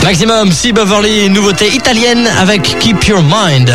Maximum, C. Beverly, nouveauté italienne avec Keep Your Mind.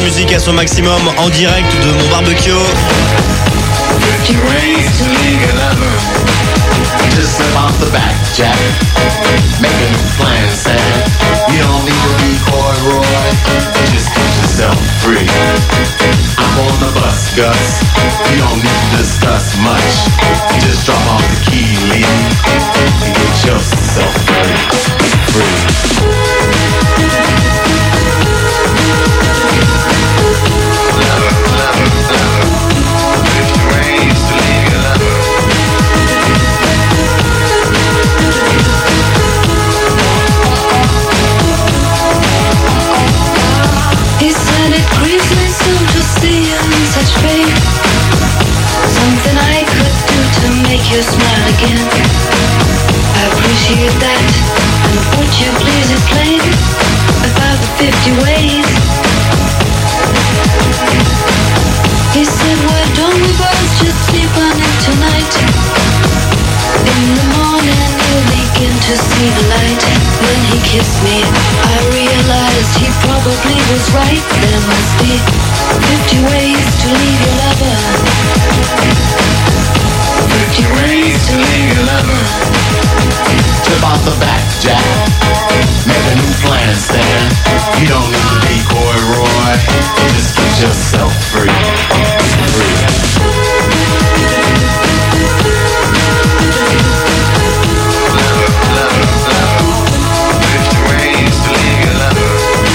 musique à son maximum en direct de mon barbecue. 50 ways to leave your lover. Just slip off the back, Jack. Make a new plan, Sam. You don't need to be Coy Roy. Just get yourself free. I'm on the bus, Gus. You don't need to discuss much. Just drop off the key, Lee, and get yourself free. Lover, lover, lover. 50 ways to leave your lover. He said it grieves my soul to see you in such pain. Something I could do to make you smile again. I appreciate that. And would you please explain about the 50 ways? He said, why don't we both just sleep on it tonight? In the morning you'll begin to see the light. When he kissed me, I realized he probably was right. There must be 50 ways to leave your lover. 50 ways to leave your lover. Tip off the back, Jack. Make a new plan, Stan. You don't need to be Coy Roy. Just get yourself free. Lover, lover, lover. 50 ways to leave your lover.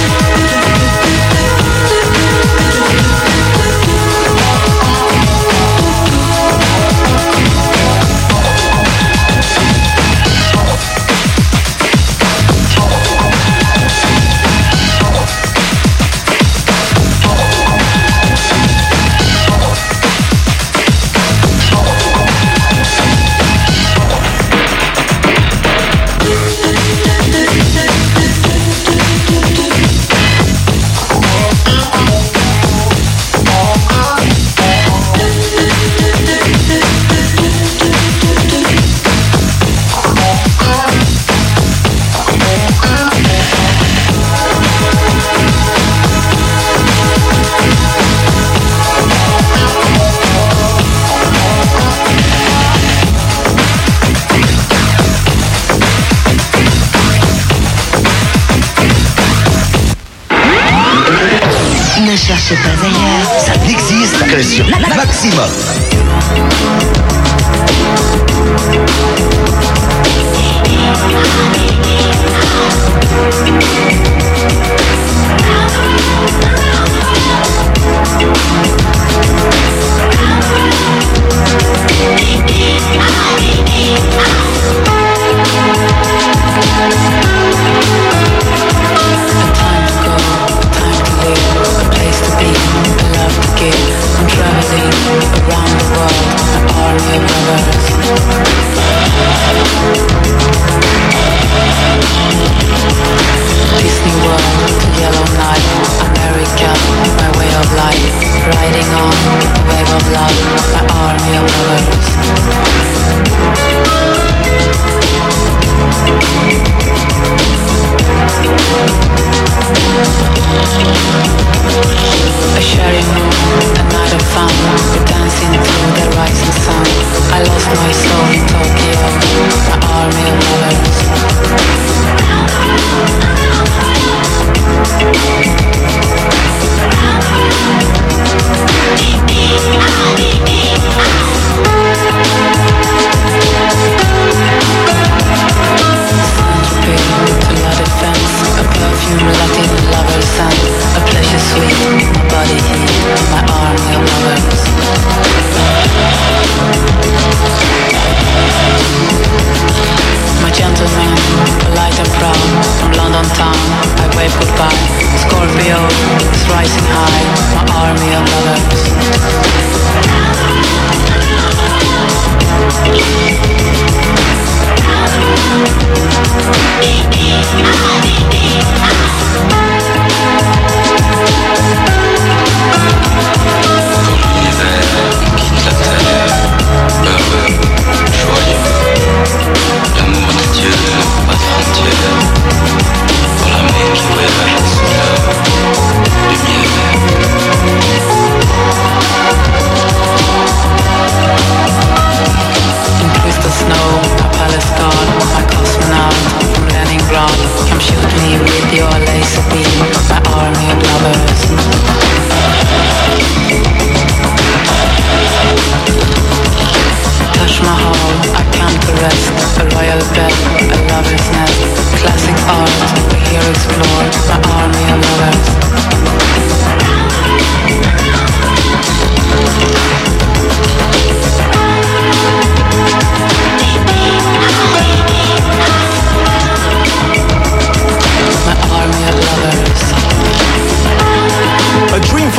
Ne cherchez pas ailleurs. Ça n'existe que sur Maximum. Around the world, an army of lovers. Disney World, Yellow Night, America,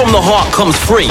from the heart comes free.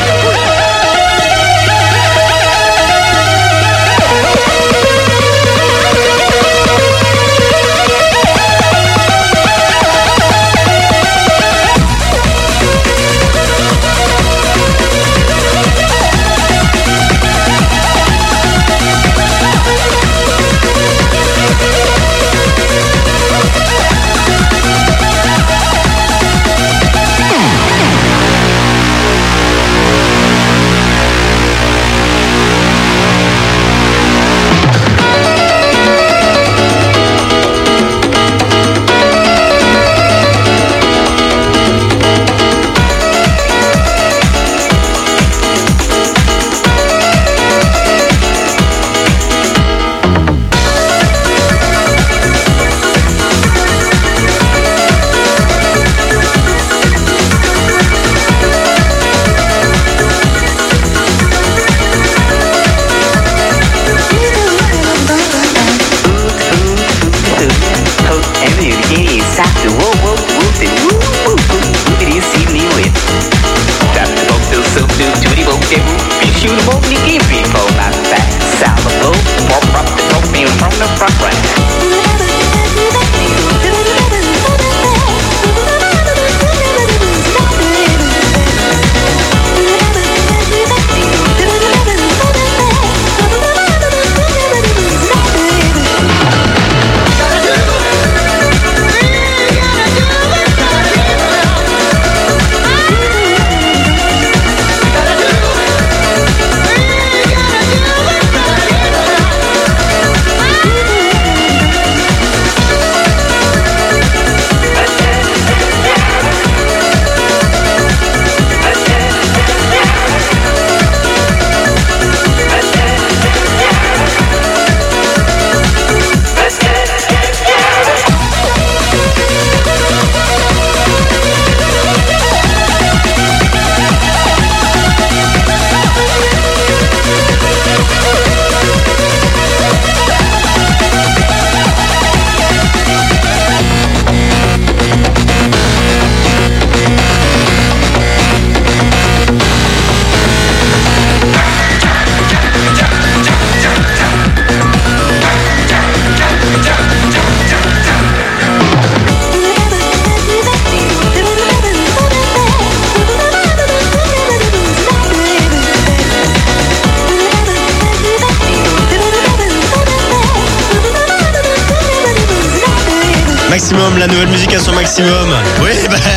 Maximum, la nouvelle musique à son maximum. Oui,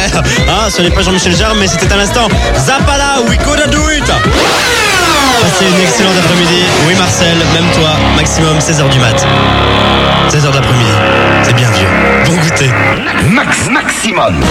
ce n'est pas Jean-Michel Jarre, mais c'était à l'instant Zappala, we gotta do it. Passez une excellente après-midi. Oui, Marcel, même toi, maximum 16h du mat. 16h d'après-midi, c'est bien vieux. Bon goûter. Maximum.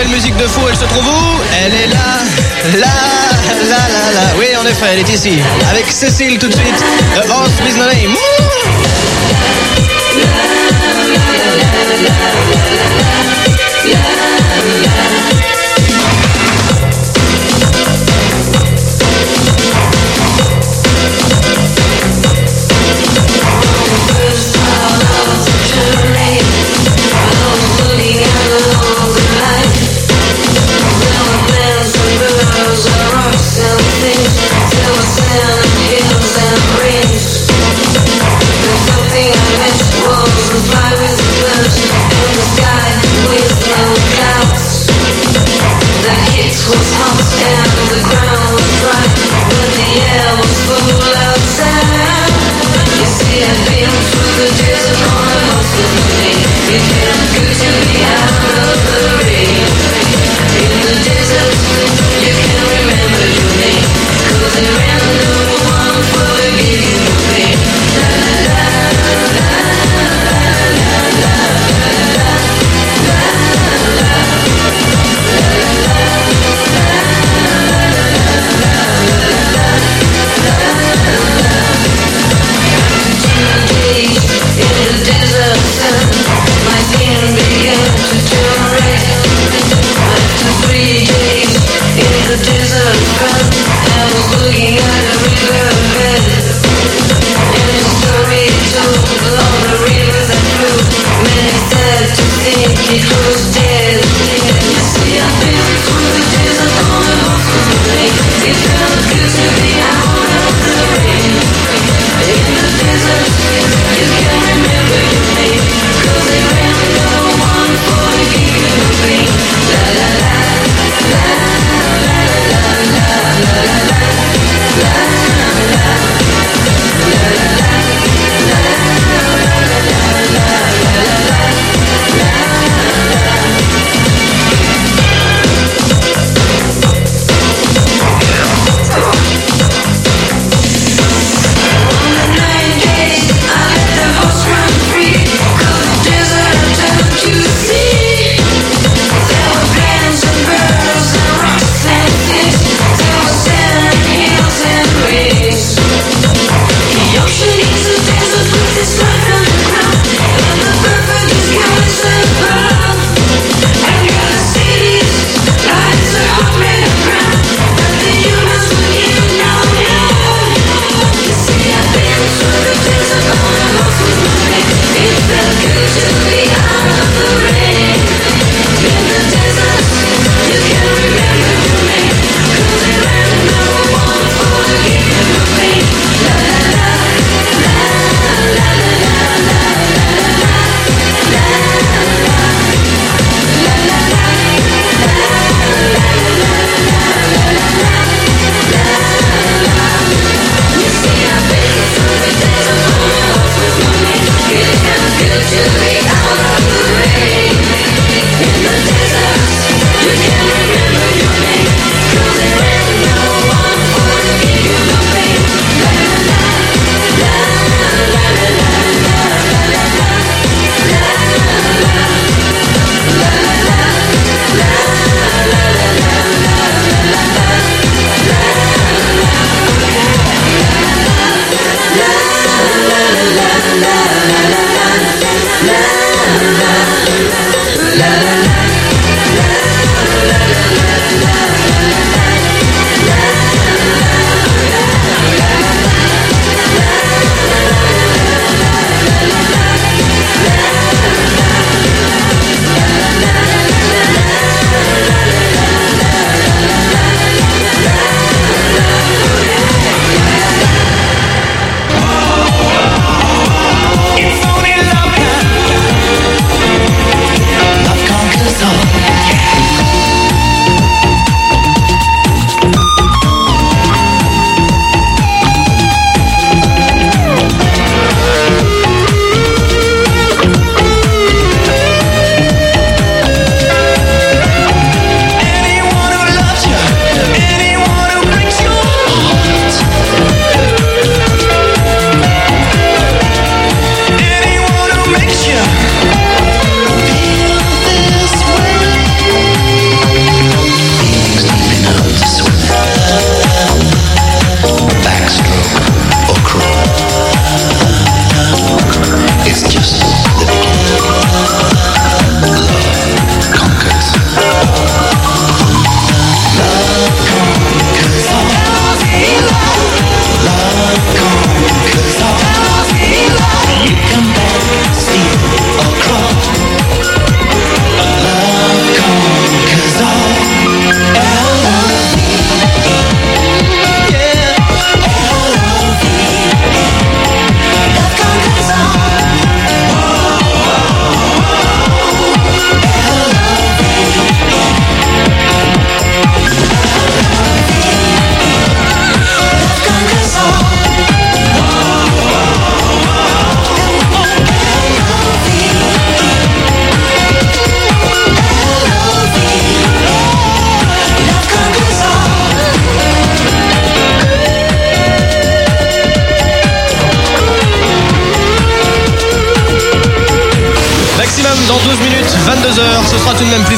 nouvelle musique de fou, elle se trouve où? Elle est là. Oui, en effet, elle est ici. Avec Cécile tout de suite. The Horse with No Name.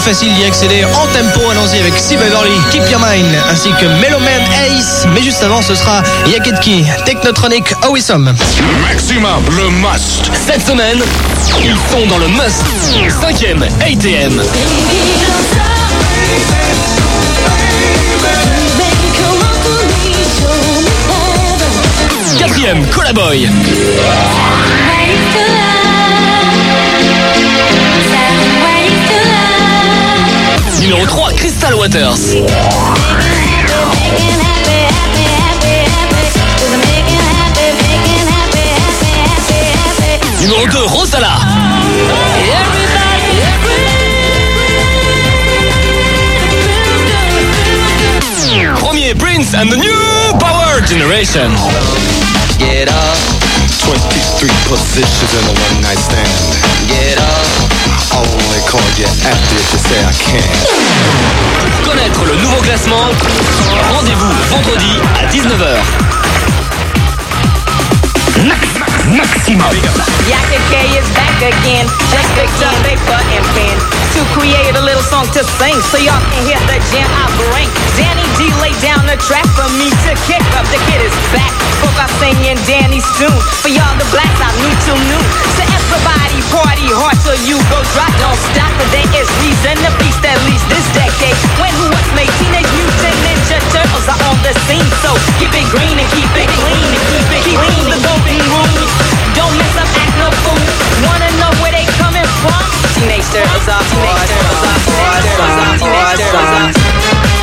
facile d'y accéder en tempo. Allons-y avec C. Beverly, Keep Your Mind, ainsi que Meloman Ace. Mais juste avant, ce sera Yaketki, Technotronic, Awesome. Maximum, le must. Cette semaine, ils sont dans le must. 5e ATM. 4e Collaboy. Numéro 3 Crystal Waters. Numéro 2 Rosala. Premier Prince and the New Power Generation. Get up. 23 positions in a one night stand. Get up. I only call you after if you say I can. Pour connaître le nouveau classement, rendez-vous vendredi à 19h. Maximum. Yaka K is back again. Just picked up paper and pen to create a little song to sing so y'all can hear the jam I bring. Danny D laid down the track for me to kick up. The kid is back. Folk are singing Danny's tune. For y'all the blacks I'm new to new. So everybody party hard till you go drop. Don't stop, but there is reason to feast at least this decade. When who was made Teenage Mutant Ninja Turtles are on the scene. So keep it green and keep it clean and keep it clean. The golden rules. Don't mess up, act no fool. Wanna know where they coming from? Teenage Turtles are hard. Teenage Turtles are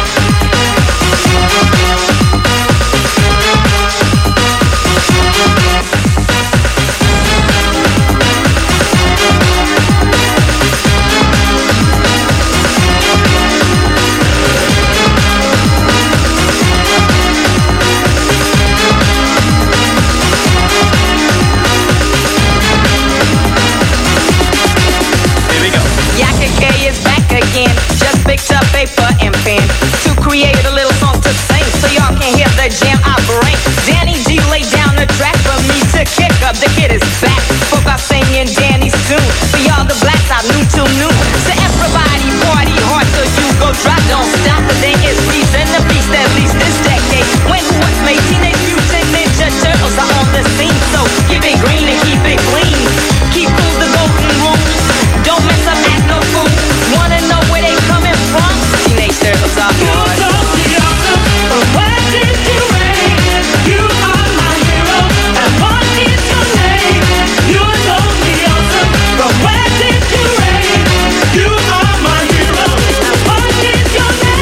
again. Just picked up paper and pen to create a little song to sing so y'all can hear the jam I bring. Danny D laid down the track for me to kick up. The kid is back. Folk are singing Danny's tune. For y'all the blacks I'm new to new. So everybody party hard till you go drop. Don't stop, but there is reason to feast at least this decade. When who was made Teenage Mutant Ninja Turtles are on the scene. So keep it green and keep it clean. Keep cool the golden rules. Don't mess up, act no fool. Wanna know where they coming from? Teenage Turtles are hard. Where did you reign? You are my hero. And what is your name? You're totally awesome. From where did you reign? You are my hero. And what is your name?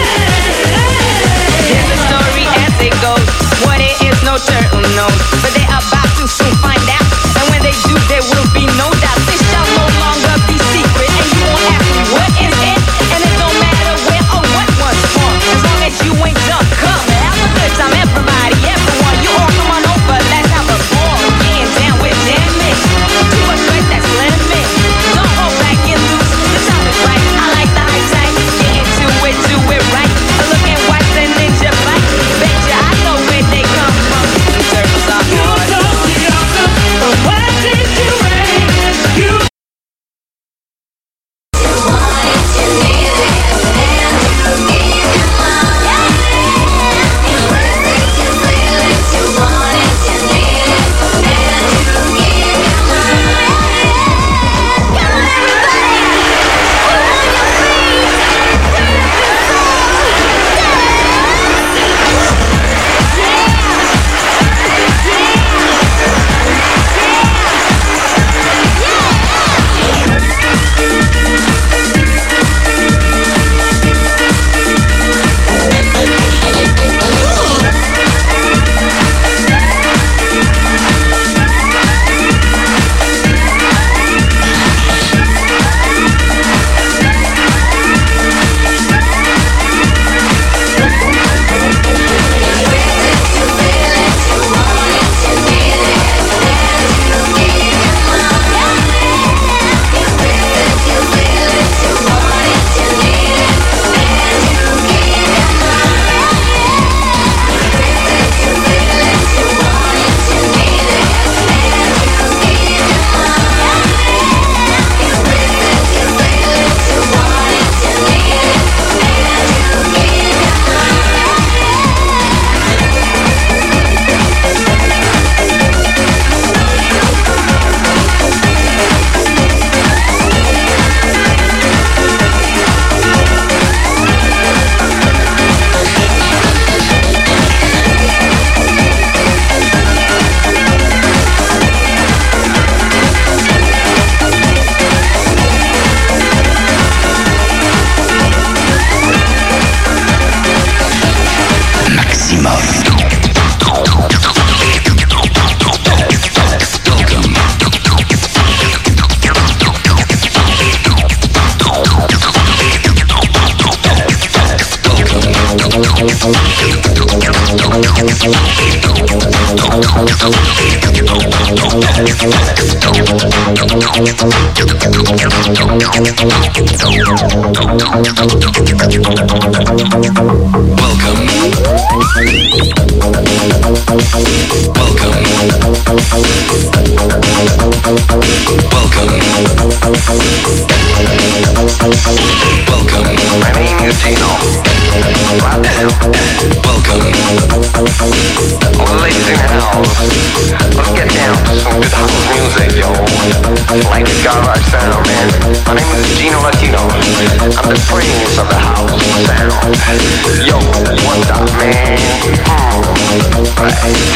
Welcome. My name is Gino. Right now. Welcome. All the ladies in the house. Let's get down to some good house music, yo. Like the garage sound, man. My name is Gino Latino. I'm the prince of the house sound. Yo, what's up, man? Right.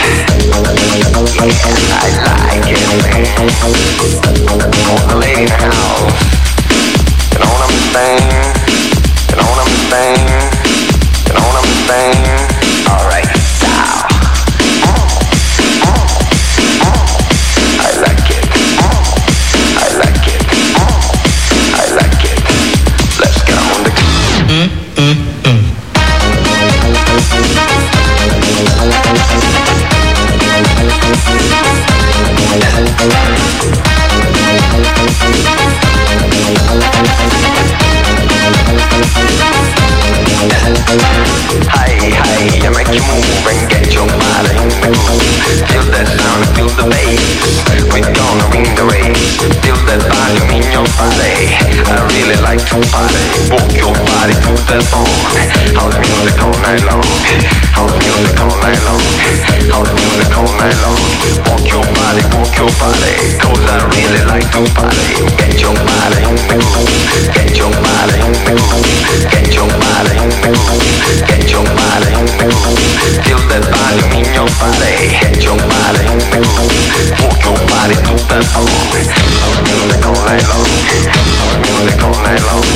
Yeah, I like it, man. All the ladies in the house. You know what I'm saying? You know what I'm saying? You know what I'm saying? Alright, now. I like it. I like it. I like it. Let's get on the Hi, I make you move and get your body in the groove. Feel that sound, feel the bass. We're gonna win the race. Feel that volume in your body. I really like to party. Walk your body to the bone. House music all night long. House music all night long. House music all night long. Walk your body, cause I really like to party. Get your body in the groove. Get your body in the groove. Get your body in the groove. Get your body in the groove. Feel that volume in your body. Get your body in the groove. Walk your body to the bone. House music all night long. House music all night long.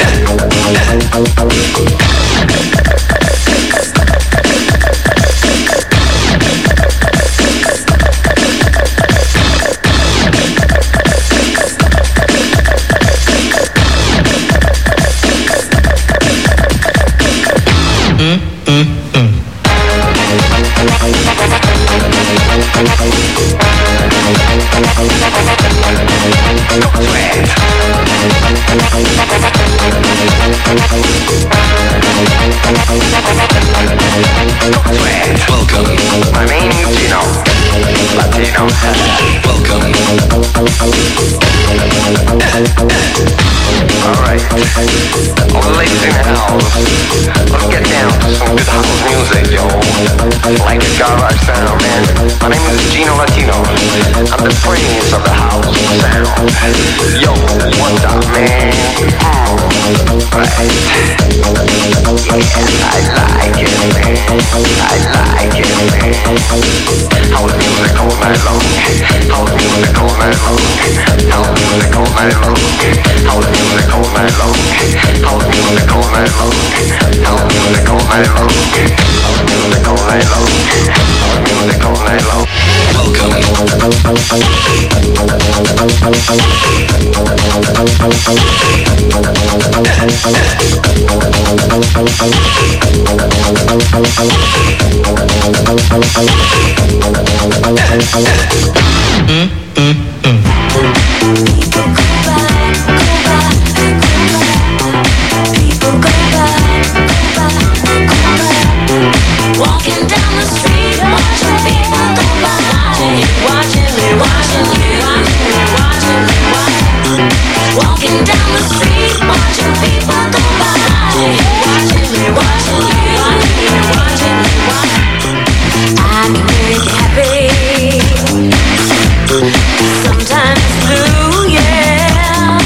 Welcome. My name is Gino. Latino. Welcome. Alright. All the ladies in the house. Let's get down to some good house music, yo. Like the garage sound, man. My name is Gino Latino. I'm the prince of the house sound. Yo, what's up, man? Right. Yeah, I like it, man. I like it, man. House music all night long. House music all night long. House music all night long. House music all night long. House music all night long. House music all night long. House music all night long. House music all night long. Welcome. Walking down the street, watching people go by. Watching me, watching you, watching me, watching me. Walking down the street, watching people go by. Watching me, watching you, watching me, watching me. I can make you happy. Sometimes blue, yeah.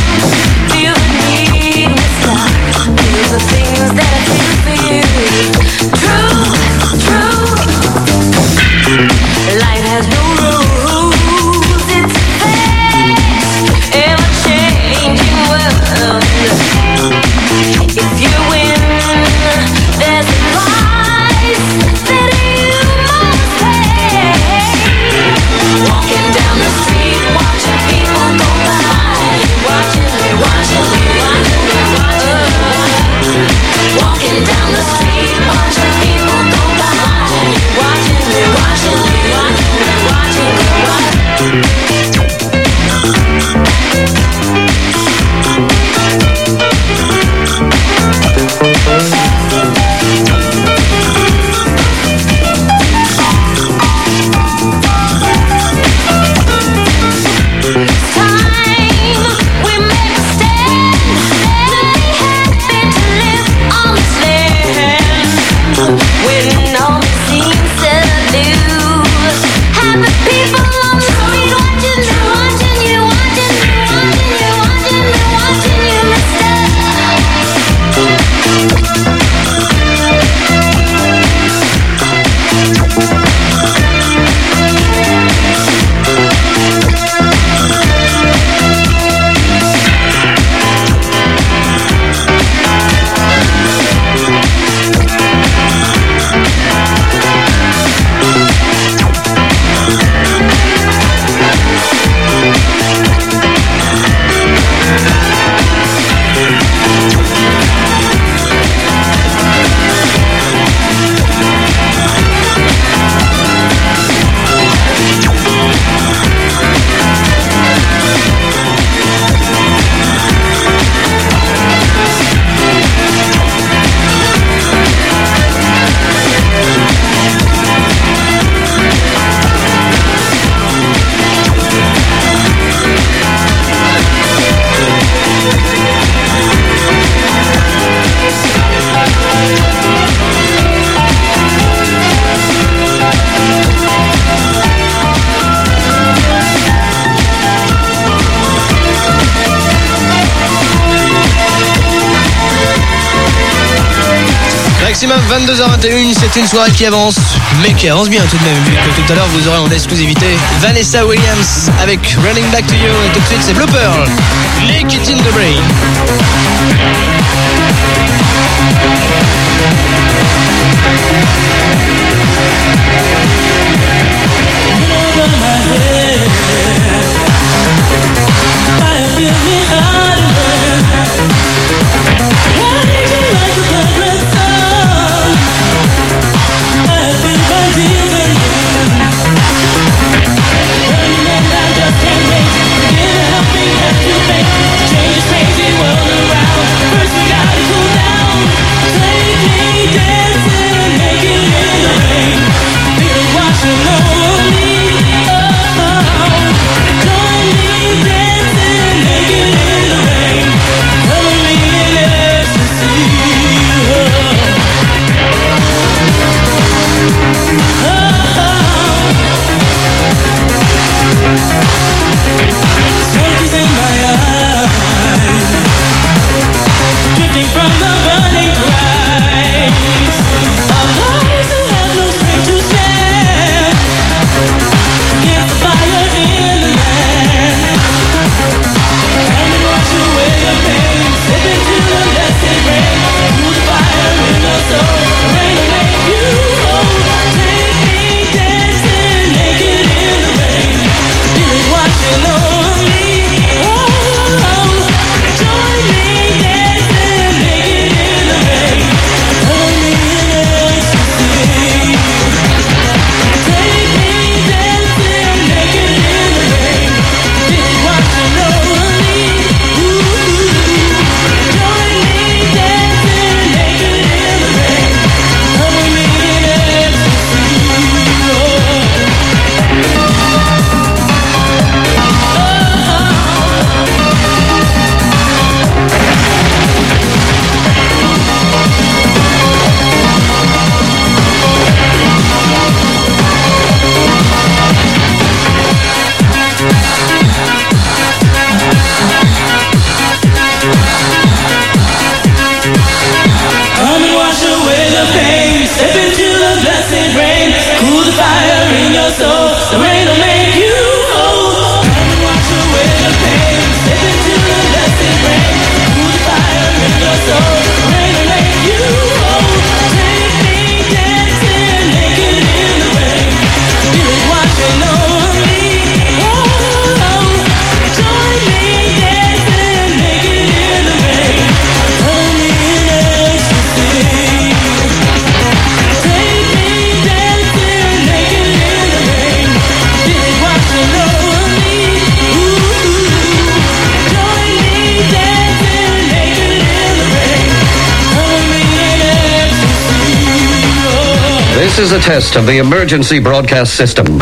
Maximum 22h21, c'est une soirée qui avance, mais qui avance bien tout de même, vu que tout à l'heure vous aurez en exclusivité Vanessa Williams avec Running Back to You, et tout de suite c'est Blue Pearl, Lick It in the Brain. This is a test of the emergency broadcast system.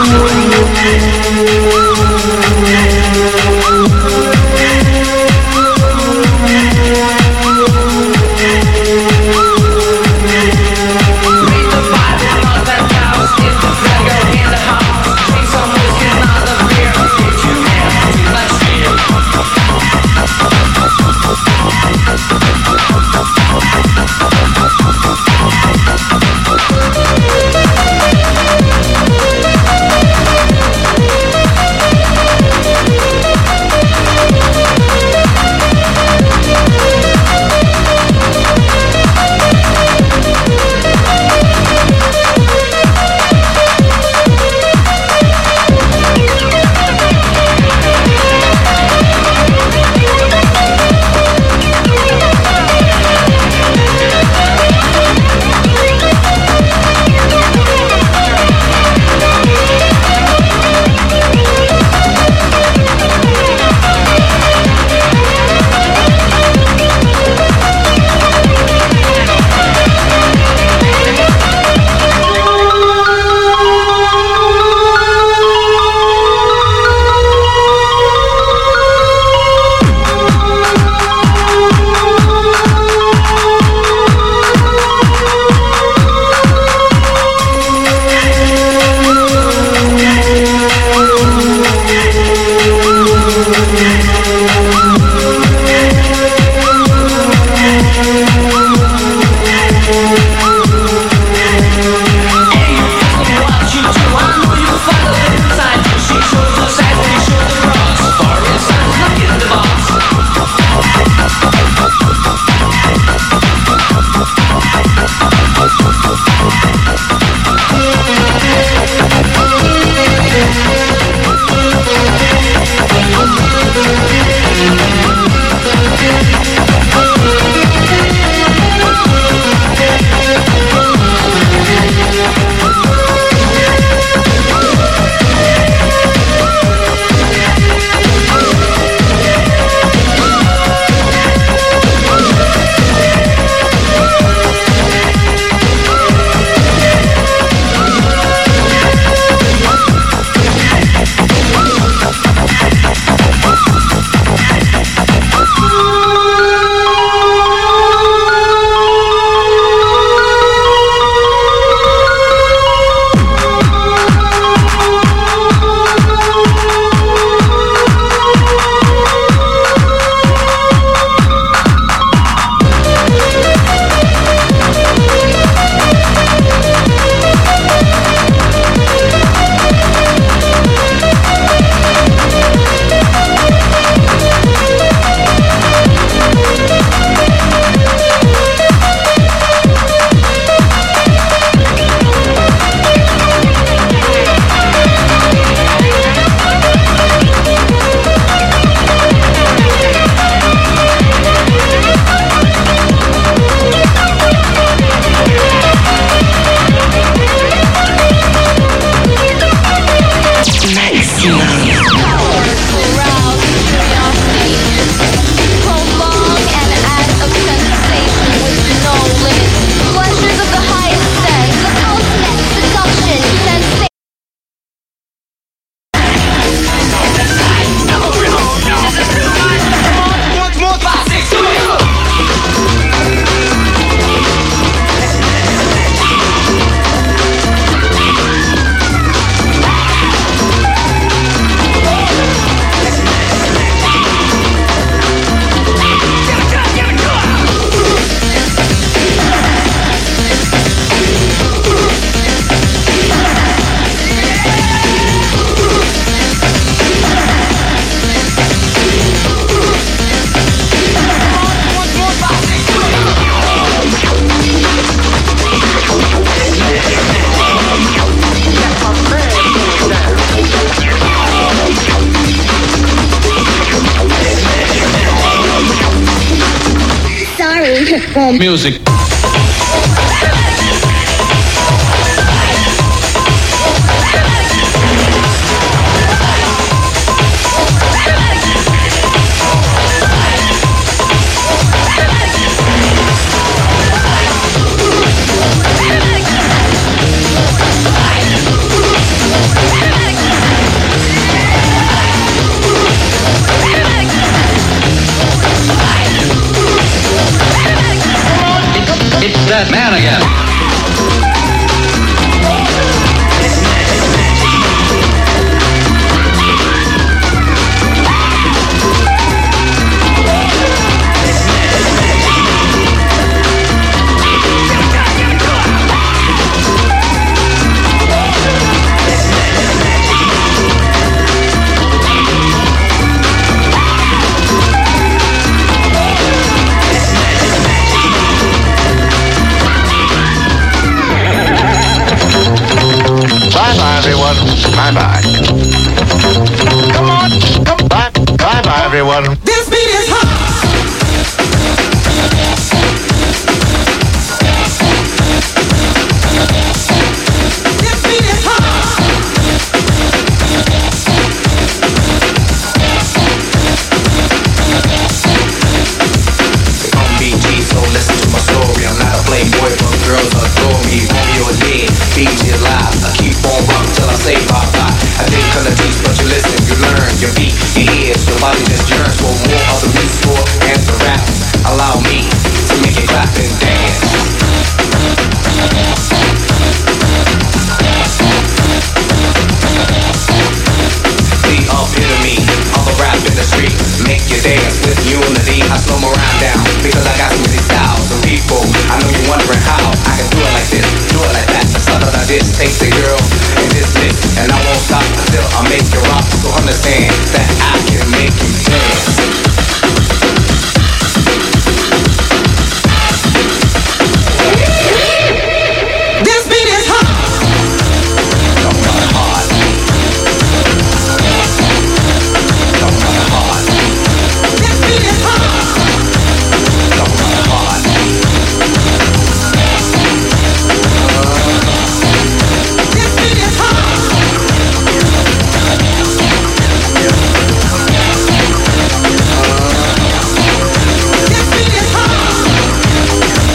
Maximum music. It's that man again. Bye-bye, everyone. Bye-bye. Come on. Come bye. Bye-bye, everyone. This beat is hot. This beat is hot. They call me BG, so listen to my story. I'm not a playboy, but girls adore me. Romeo and dead, BG alive. I keep on rocking till I say bye-bye. I didn't come to teach, but you listen, you learn, you beat, your ears, your body just yearns for more of the music for and the rap. Allow me to make it clap and dance. The epitome of the rap industry. Make you dance with unity. I slow my rhyme down because I got so many styles and people. I know you're wondering how I can do it like this, do it like that. Something like this, take the girl and this mix, and I won't stop until I make you rock. So understand that I can make you dance. This beat is hot. Don't run hard. Don't run hard. This beat is hot. Don't run hard. This beat is hot. This beat is hot.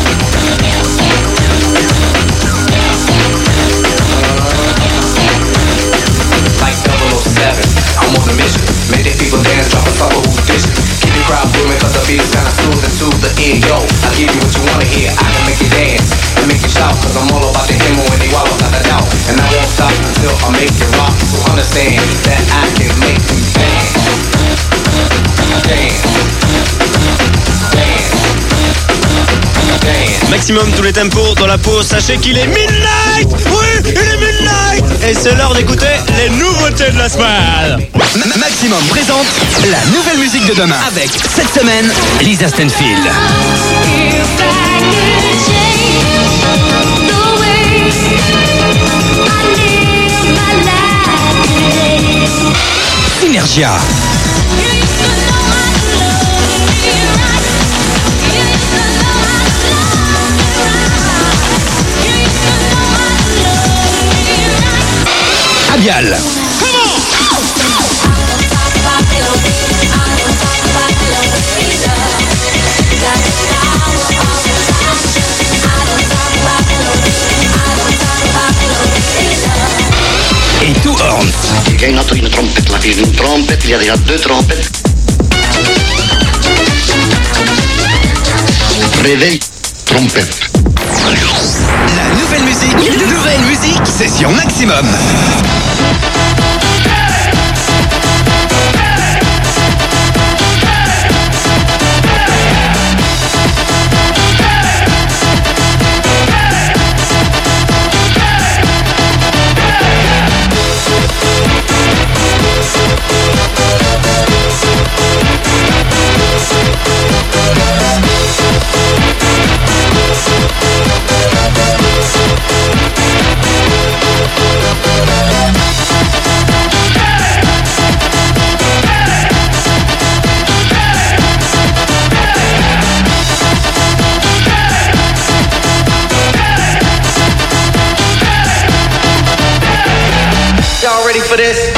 Like 007, I'm on a mission. Make the people dance, drop a sucker who's dishing. Keep the crowd booming cause the beat's kinda soothing to the ear. Yo, I'll give you what you wanna hear. I can make you dance and make you shout cause I'm all about the hymn when they wallow without a doubt. And I won't stop until I make you rock. So understand that I can make you dance. Dance. Dance. Dance. Maximum tous les tempos dans la pause. Sachez qu'il est midnight. Oui, il est midnight. Et c'est l'heure d'écouter les nouveautés de la semaine. Maximum présente la nouvelle musique de demain avec cette semaine Lisa Stanfield. Synergia. Abial. Et Two Horns. Il y a une trompette là, il y a une trompette, il y a déjà deux trompettes. Réveil, trompette. La nouvelle musique, c'est sur Maximum. Y'all ready for this?